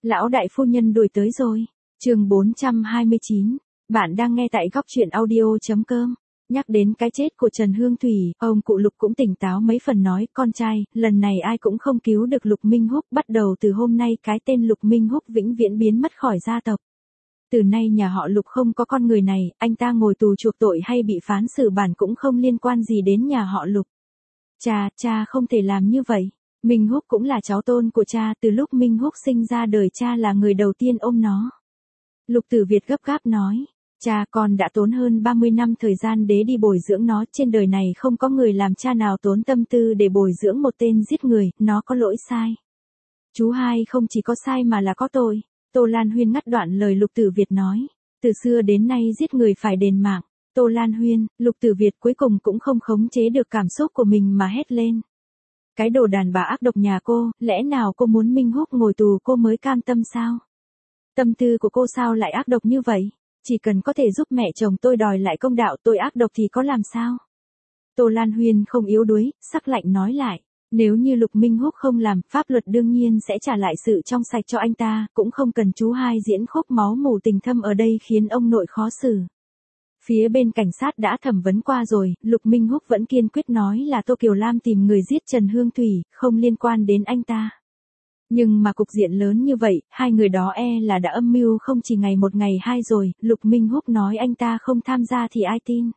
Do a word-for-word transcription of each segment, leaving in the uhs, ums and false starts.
Lão đại phu nhân đuổi tới rồi. Chương bốn trăm hai mươi chín. Bạn đang nghe tại góc truyện audio chấm com. Nhắc đến cái chết của Trần Hương Thủy, ông cụ Lục cũng tỉnh táo mấy phần nói, con trai, lần này ai cũng không cứu được Lục Minh Húc, bắt đầu từ hôm nay cái tên Lục Minh Húc vĩnh viễn biến mất khỏi gia tộc. Từ nay nhà họ Lục không có con người này, anh ta ngồi tù chuộc tội hay bị phán xử bản cũng không liên quan gì đến nhà họ Lục. Cha, cha không thể làm như vậy. Minh Húc cũng là cháu tôn của cha, từ lúc Minh Húc sinh ra đời cha là người đầu tiên ôm nó. Lục Tử Việt gấp gáp nói, cha con đã tốn hơn ba mươi năm thời gian để đi bồi dưỡng nó, trên đời này không có người làm cha nào tốn tâm tư để bồi dưỡng một tên giết người, nó có lỗi sai. Chú hai không chỉ có sai mà là có tội. Tô Lan Huyên ngắt đoạn lời Lục Tử Việt nói, từ xưa đến nay giết người phải đền mạng. Tô Lan Huyên, Lục Tử Việt cuối cùng cũng không khống chế được cảm xúc của mình mà hét lên. Cái đồ đàn bà ác độc nhà cô, lẽ nào cô muốn Minh Húc ngồi tù cô mới cam tâm sao? Tâm tư của cô sao lại ác độc như vậy? Chỉ cần có thể giúp mẹ chồng tôi đòi lại công đạo, tôi ác độc thì có làm sao? Tô Lan Huyên không yếu đuối, sắc lạnh nói lại. Nếu như Lục Minh Húc không làm, pháp luật đương nhiên sẽ trả lại sự trong sạch cho anh ta, cũng không cần chú hai diễn khúc máu mù tình thâm ở đây khiến ông nội khó xử. Phía bên cảnh sát đã thẩm vấn qua rồi, Lục Minh Húc vẫn kiên quyết nói là Tô Kiều Lam tìm người giết Trần Hương Thủy, không liên quan đến anh ta. Nhưng mà cục diện lớn như vậy, hai người đó e là đã âm mưu không chỉ ngày một ngày hai rồi, Lục Minh Húc nói anh ta không tham gia thì ai tin.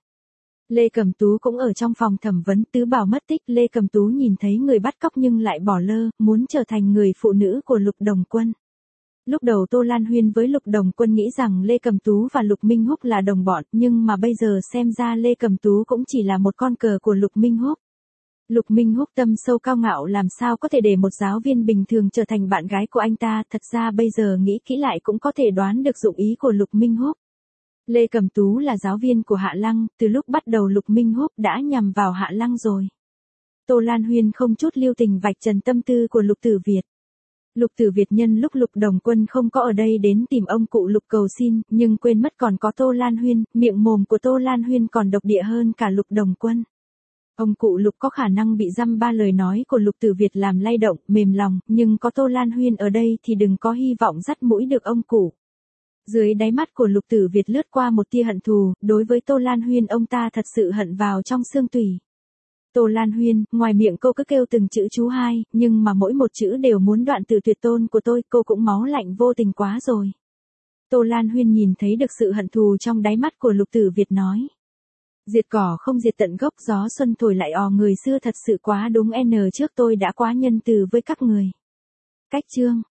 Lê Cẩm Tú cũng ở trong phòng thẩm vấn, tứ bảo mất tích, Lê Cẩm Tú nhìn thấy người bắt cóc nhưng lại bỏ lơ, muốn trở thành người phụ nữ của Lục Đồng Quân. Lúc đầu Tô Lan Huyên với Lục Đồng Quân nghĩ rằng Lê Cẩm Tú và Lục Minh Húc là đồng bọn, nhưng mà bây giờ xem ra Lê Cẩm Tú cũng chỉ là một con cờ của Lục Minh Húc. Lục Minh Húc tâm sâu cao ngạo làm sao có thể để một giáo viên bình thường trở thành bạn gái của anh ta, thật ra bây giờ nghĩ kỹ lại cũng có thể đoán được dụng ý của Lục Minh Húc. Lê Cẩm Tú là giáo viên của Hạ Lăng, từ lúc bắt đầu Lục Minh Húc đã nhằm vào Hạ Lăng rồi. Tô Lan Huyên không chút lưu tình vạch trần tâm tư của Lục Tử Việt. Lục Tử Việt nhân lúc Lục Đồng Quân không có ở đây đến tìm ông cụ Lục cầu xin, nhưng quên mất còn có Tô Lan Huyên, miệng mồm của Tô Lan Huyên còn độc địa hơn cả Lục Đồng Quân. Ông cụ Lục có khả năng bị dăm ba lời nói của Lục Tử Việt làm lay động, mềm lòng, nhưng có Tô Lan Huyên ở đây thì đừng có hy vọng dắt mũi được ông cụ. Dưới đáy mắt của Lục Tử Việt lướt qua một tia hận thù, đối với Tô Lan Huyên ông ta thật sự hận vào trong xương tủy. Tô Lan Huyên, ngoài miệng cô cứ kêu từng chữ chú hai, nhưng mà mỗi một chữ đều muốn đoạn từ tuyệt tôn của tôi, cô cũng máu lạnh vô tình quá rồi. Tô Lan Huyên nhìn thấy được sự hận thù trong đáy mắt của Lục Tử Việt nói. Diệt cỏ không diệt tận gốc, gió xuân thổi lại ò, người xưa thật sự quá đúng, n trước tôi đã quá nhân từ với các người. Cách chương